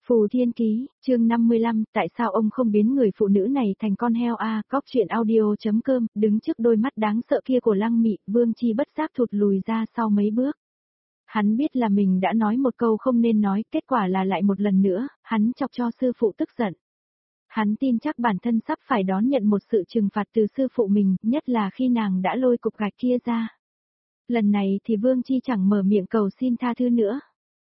Phù Thiên Ký, chương 55, tại sao ông không biến người phụ nữ này thành con heo a? Cóc truyện audio.com, đứng trước đôi mắt đáng sợ kia của Lăng Mị, Vương Chi bất giác thụt lùi ra sau mấy bước. Hắn biết là mình đã nói một câu không nên nói, kết quả là lại một lần nữa, hắn chọc cho sư phụ tức giận. Hắn tin chắc bản thân sắp phải đón nhận một sự trừng phạt từ sư phụ mình, nhất là khi nàng đã lôi cục gạch kia ra. Lần này thì Vương Chi chẳng mở miệng cầu xin tha thứ nữa.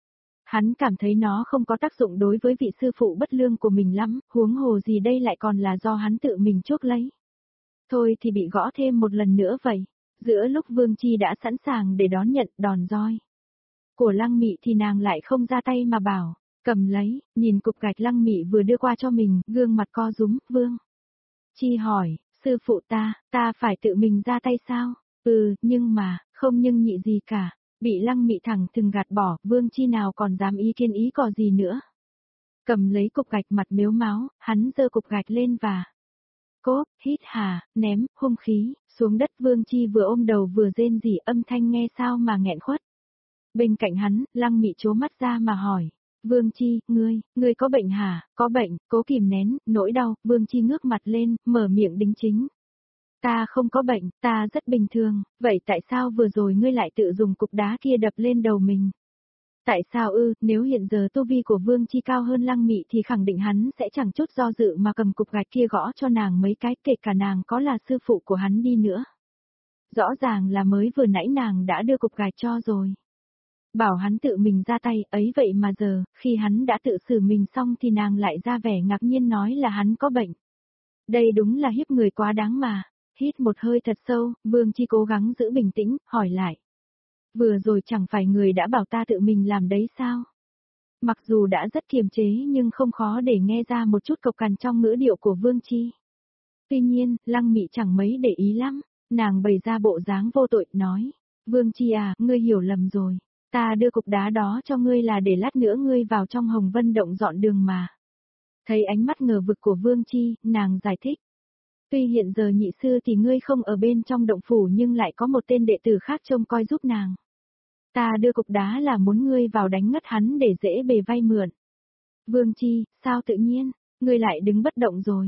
Hắn cảm thấy nó không có tác dụng đối với vị sư phụ bất lương của mình lắm, huống hồ gì đây lại còn là do hắn tự mình chuốc lấy. Thôi thì bị gõ thêm một lần nữa vậy. Giữa lúc Vương Chi đã sẵn sàng để đón nhận đòn roi của Lăng Mị thì nàng lại không ra tay mà bảo, cầm lấy, nhìn cục gạch Lăng Mị vừa đưa qua cho mình, gương mặt co rúm, Vương Chi hỏi, sư phụ ta phải tự mình ra tay sao? Nhưng mà, không nhưng nhị gì cả. Bị Lăng Mị thẳng thừng gạt bỏ, Vương Chi nào còn dám ý kiến ý cò gì nữa. Cầm lấy cục gạch mặt mếu máo, hắn giơ cục gạch lên và cốp, hít hà, ném, hung khí, xuống đất. Vương Chi vừa ôm đầu vừa rên rỉ, âm thanh nghe sao mà nghẹn khuất. Bên cạnh hắn, Lăng Mị trố mắt ra mà hỏi, Vương Chi, ngươi có bệnh hả? Có bệnh, cố kìm nén, nỗi đau. Vương Chi ngước mặt lên, mở miệng đính chính. Ta không có bệnh, ta rất bình thường, vậy tại sao vừa rồi ngươi lại tự dùng cục đá kia đập lên đầu mình? Tại sao nếu hiện giờ tu vi của Vương Chi cao hơn Lăng Mị thì khẳng định hắn sẽ chẳng chút do dự mà cầm cục gạch kia gõ cho nàng mấy cái, kể cả nàng có là sư phụ của hắn đi nữa. Rõ ràng là mới vừa nãy nàng đã đưa cục gạch cho rồi. Bảo hắn tự mình ra tay, ấy vậy mà giờ, khi hắn đã tự xử mình xong thì nàng lại ra vẻ ngạc nhiên nói là hắn có bệnh. Đây đúng là hiếp người quá đáng mà. Hít một hơi thật sâu, Vương Chi cố gắng giữ bình tĩnh, hỏi lại. Vừa rồi chẳng phải người đã bảo ta tự mình làm đấy sao? Mặc dù đã rất kiềm chế nhưng không khó để nghe ra một chút cộc cằn trong ngữ điệu của Vương Chi. Tuy nhiên, Lăng Mị chẳng mấy để ý lắm, nàng bày ra bộ dáng vô tội, nói. Vương Chi à, ngươi hiểu lầm rồi, ta đưa cục đá đó cho ngươi là để lát nữa ngươi vào trong Hồng Vân Động dọn đường mà. Thấy ánh mắt ngờ vực của Vương Chi, nàng giải thích. Tuy hiện giờ nhị sư thì ngươi không ở bên trong động phủ nhưng lại có một tên đệ tử khác trông coi giúp nàng. Ta đưa cục đá là muốn ngươi vào đánh ngất hắn để dễ bề vay mượn. Vương Chi, sao tự nhiên, ngươi lại đứng bất động rồi.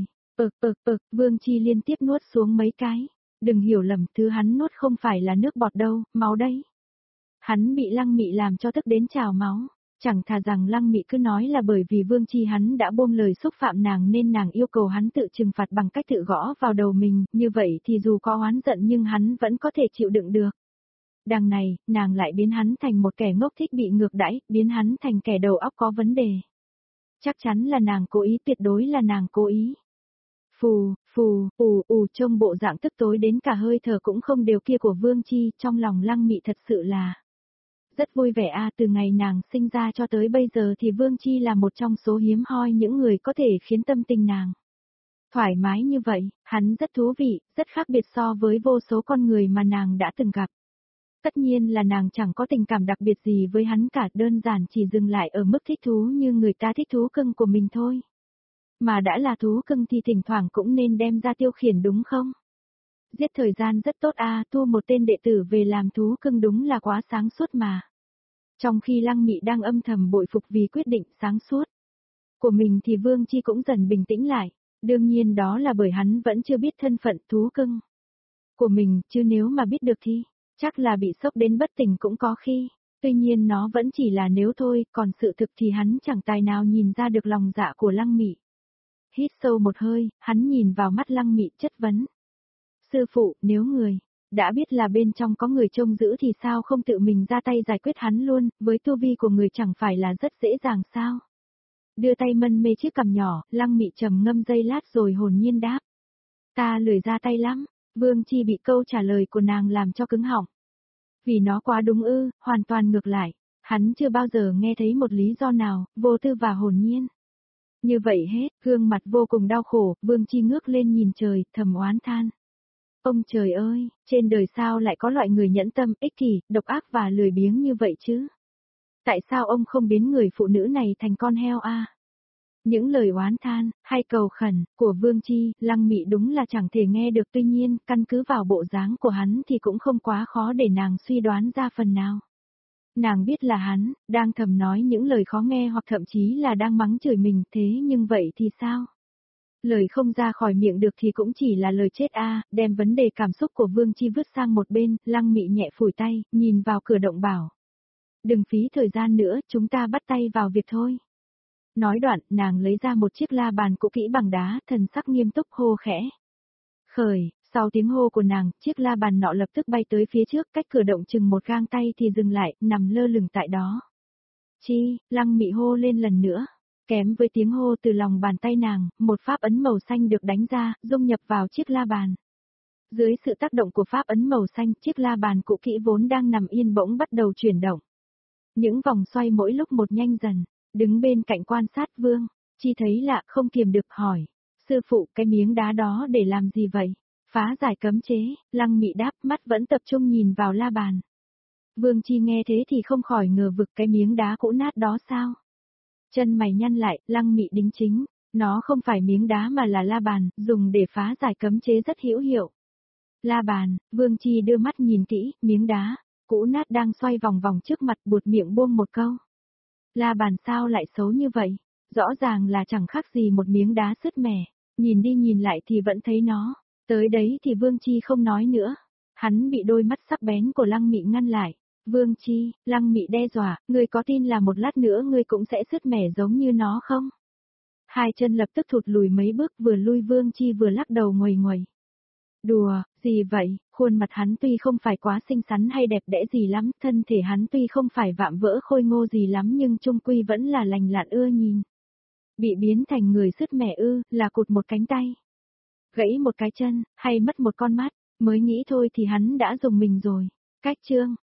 Vương Chi liên tiếp nuốt xuống mấy cái. Đừng hiểu lầm, thứ hắn nuốt không phải là nước bọt đâu, máu đấy. Hắn bị Lăng Mị làm cho tức đến trào máu. Chẳng thà rằng Lăng Mị cứ nói là bởi vì Vương Chi hắn đã buông lời xúc phạm nàng nên nàng yêu cầu hắn tự trừng phạt bằng cách tự gõ vào đầu mình, như vậy thì dù có oán giận nhưng hắn vẫn có thể chịu đựng được. Đằng này, nàng lại biến hắn thành một kẻ ngốc thích bị ngược đãi, biến hắn thành kẻ đầu óc có vấn đề. Chắc chắn là nàng cố ý, tuyệt đối là nàng cố ý. Trông bộ dạng tức tối đến cả hơi thở cũng không đều kia của Vương Chi, trong lòng Lăng Mị thật sự là rất vui vẻ từ ngày nàng sinh ra cho tới bây giờ thì Vương Chi là một trong số hiếm hoi những người có thể khiến tâm tình nàng thoải mái như vậy, hắn rất thú vị, rất khác biệt so với vô số con người mà nàng đã từng gặp. Tất nhiên là nàng chẳng có tình cảm đặc biệt gì với hắn cả, đơn giản chỉ dừng lại ở mức thích thú như người ta thích thú cưng của mình thôi. Mà đã là thú cưng thì thỉnh thoảng cũng nên đem ra tiêu khiển đúng không? Giết thời gian rất tốt thu một tên đệ tử về làm thú cưng đúng là quá sáng suốt mà. Trong khi Lăng Mị đang âm thầm bội phục vì quyết định sáng suốt của mình thì Vương Chi cũng dần bình tĩnh lại. Đương nhiên đó là bởi hắn vẫn chưa biết thân phận thú cưng của mình, chứ nếu mà biết được thì chắc là bị sốc đến bất tỉnh cũng có khi. Tuy nhiên nó vẫn chỉ là nếu thôi, còn sự thực thì hắn chẳng tài nào nhìn ra được lòng dạ của Lăng Mị. Hít sâu một hơi, hắn nhìn vào mắt Lăng Mị chất vấn. Sư phụ, nếu người đã biết là bên trong có người trông giữ thì sao không tự mình ra tay giải quyết hắn luôn, với tu vi của người chẳng phải là rất dễ dàng sao? Đưa tay mân mê chiếc cằm nhỏ, Lăng Mị trầm ngâm giây lát rồi hồn nhiên đáp. Ta lười ra tay lắm. Vương Chi bị câu trả lời của nàng làm cho cứng họng. Vì nó quá đúng hoàn toàn ngược lại. Hắn chưa bao giờ nghe thấy một lý do nào, vô tư và hồn nhiên. Như vậy hết, gương mặt vô cùng đau khổ, Vương Chi ngước lên nhìn trời, thầm oán than. Ông trời ơi, trên đời sao lại có loại người nhẫn tâm, ích kỷ, độc ác và lười biếng như vậy chứ? Tại sao ông không biến người phụ nữ này thành con heo Những lời oán than, hay cầu khẩn, của Vương Chi, Lăng Mị đúng là chẳng thể nghe được, tuy nhiên, căn cứ vào bộ dáng của hắn thì cũng không quá khó để nàng suy đoán ra phần nào. Nàng biết là hắn, đang thầm nói những lời khó nghe hoặc thậm chí là đang mắng chửi mình, thế nhưng vậy thì sao? Lời không ra khỏi miệng được thì cũng chỉ là lời chết a, đem vấn đề cảm xúc của Vương Chi vứt sang một bên, Lăng Mị nhẹ phủi tay, nhìn vào cửa động bảo. Đừng phí thời gian nữa, chúng ta bắt tay vào việc thôi. Nói đoạn, nàng lấy ra một chiếc la bàn cũ kỹ bằng đá, thần sắc nghiêm túc hô khẽ. Khởi, sau tiếng hô của nàng, chiếc la bàn nọ lập tức bay tới phía trước, cách cửa động chừng một gang tay thì dừng lại, nằm lơ lửng tại đó. Chi, Lăng Mị hô lên lần nữa. Kém với tiếng hô từ lòng bàn tay nàng, một pháp ấn màu xanh được đánh ra, dung nhập vào chiếc la bàn. Dưới sự tác động của pháp ấn màu xanh, chiếc la bàn cũ kỹ vốn đang nằm yên bỗng bắt đầu chuyển động. Những vòng xoay mỗi lúc một nhanh dần, đứng bên cạnh quan sát Vương, Chi thấy lạ không kiềm được hỏi. Sư phụ, cái miếng đá đó để làm gì vậy? Phá giải cấm chế, Lăng Mị đáp, mắt vẫn tập trung nhìn vào la bàn. Vương Chi nghe thế thì không khỏi ngờ vực, cái miếng đá cũ nát đó sao? Chân mày nhăn lại, Lăng Mị đính chính, nó không phải miếng đá mà là la bàn, dùng để phá giải cấm chế rất hữu hiệu. La bàn, Vương Chi đưa mắt nhìn kỹ, miếng đá cũ nát đang xoay vòng vòng trước mặt, buột miệng buông một câu. La bàn sao lại xấu như vậy? Rõ ràng là chẳng khác gì một miếng đá sứt mẻ, nhìn đi nhìn lại thì vẫn thấy nó. Tới đấy thì Vương Chi không nói nữa. Hắn bị đôi mắt sắc bén của Lăng Mị ngăn lại. Vương Chi, Lăng Mị đe dọa, ngươi có tin là một lát nữa ngươi cũng sẽ sứt mẻ giống như nó không? Hai chân lập tức thụt lùi mấy bước, vừa lui Vương Chi vừa lắc đầu nguầy nguầy. Đùa, gì vậy, khuôn mặt hắn tuy không phải quá xinh xắn hay đẹp đẽ gì lắm, thân thể hắn tuy không phải vạm vỡ khôi ngô gì lắm nhưng chung quy vẫn là lành lặn ưa nhìn. Bị biến thành người sứt mẻ là cụt một cánh tay, gãy một cái chân, hay mất một con mắt, mới nghĩ thôi thì hắn đã dùng mình rồi. Cách chương